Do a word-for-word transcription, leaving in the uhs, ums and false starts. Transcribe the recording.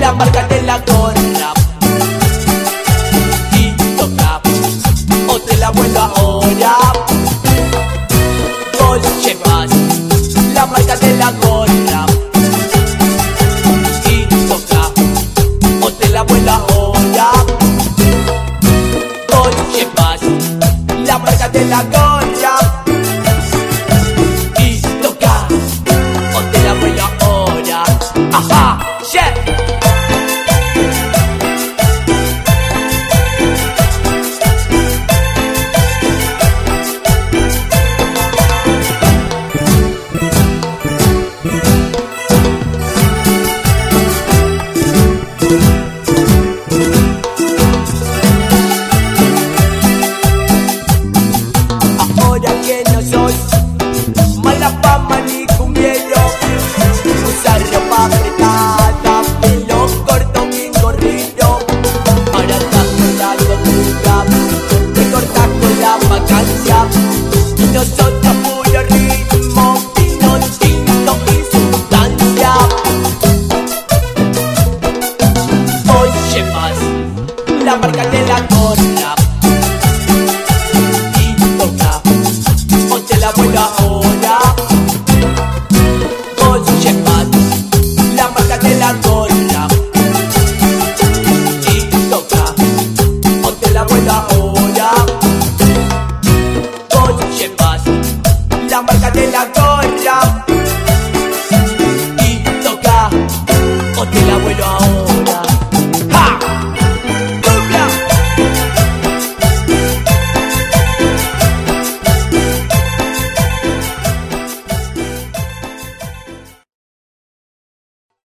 la marca de la gorra. Y toca, o te la vuelvo ahora. Dolce Paz, la marca de la gorra. Y toca, o te la vuelvo ahora. Dolce Paz, la marca de la gorra. Y toca, o te la vuelvo ahora. Ajá, yeah.